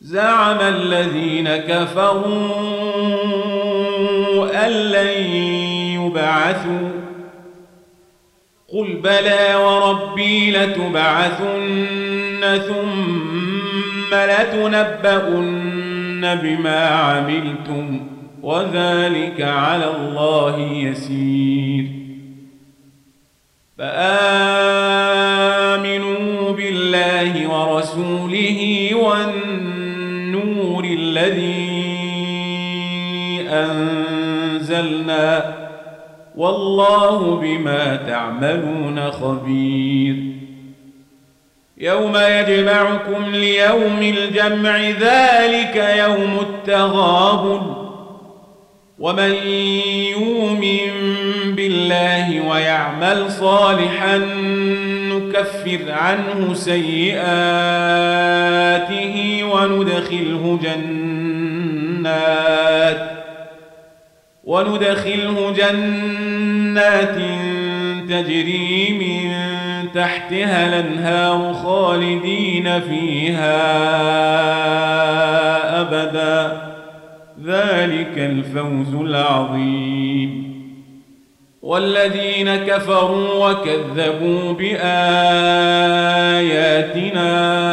زعم الذين كفروا أن لن يبعثوا قل بلى وربي لتبعثن ثم لتنبؤن بما عملتم وذلك على الله يسير فآمنوا بالله ورسوله والنور الذي أنزلنا والله بما تعملون خبير يوم يجمعكم ليوم الجمع ذلك يوم التغابن ومن يؤمن بالله ويعمل صالحا نكفر عنه سيئاته وندخله جنات تجري من تحتها الأنهار خالدين فيها أبدا ذلك الفوز العظيم والذين كفروا وكذبوا بآياتنا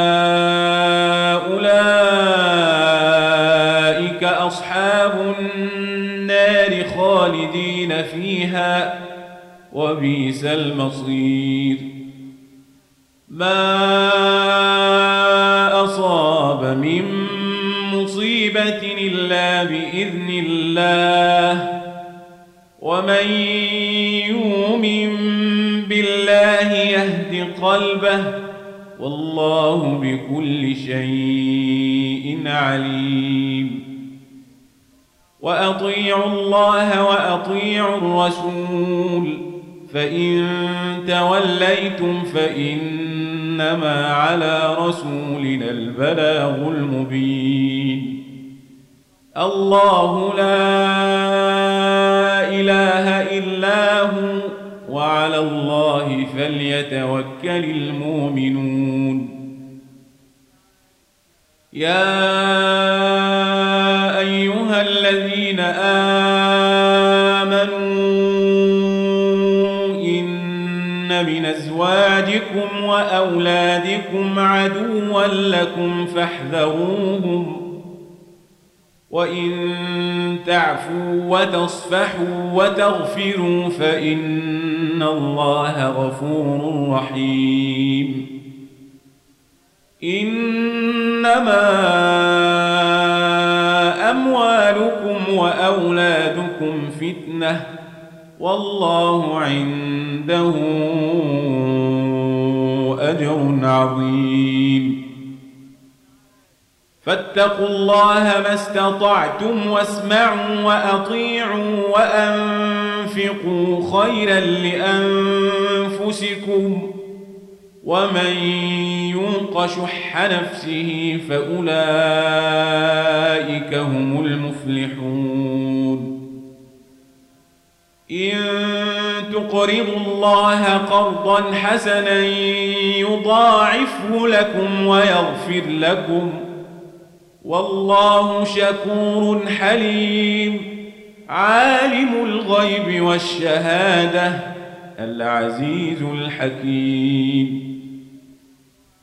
أولئك أصحاب النار خالدين فيها وبئس المصير ما أصاب من مصيبة إلا بإذن الله ومن يؤمن بالله يهد قلبه والله بكل شيء عليم وأطيعوا الله وأطيعوا الرسول فإن توليتم فإنما على رسولنا البلاغ المبين الله لا إله إلا هو وعلى الله فليتوكل المؤمنون يا أيها الذين آمنوا إن من أزواجكم وأولادكم عدوا لكم فاحذروهم وإن تعفوا وتصفحوا وتغفروا فإن الله غفور رحيم إنما أموالكم وأولادكم فتنة والله عنده أجر عظيم فاتقوا الله ما استطعتم واسمعوا وأطيعوا وأنفقوا خيرا لأنفسكم ومن يوق شح نفسه فأولئك هم المفلحون إن تقرضوا الله قرضا حسنا يضاعفه لكم ويغفر لكم والله شكور حليم عالم الغيب والشهادة العزيز الحكيم